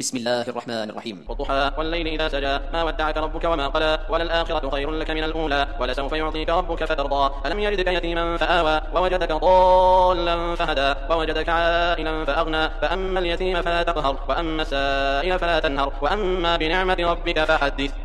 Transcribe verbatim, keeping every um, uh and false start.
بسم الله الرحمن الرحيم. والضحى والليل إذا سجى ما ودعك ربك وما قلى وللآخرة خير لك من الأولى ولسوف يعطيك ربك فترضى ألم يجدك يتيما فآوى ووجدك ضالا فهدى ووجدك عائلا فأغنى فأما اليتيم فلا تقهر وأما السائل فلا تنهر وأما بنعمة ربك فحدث.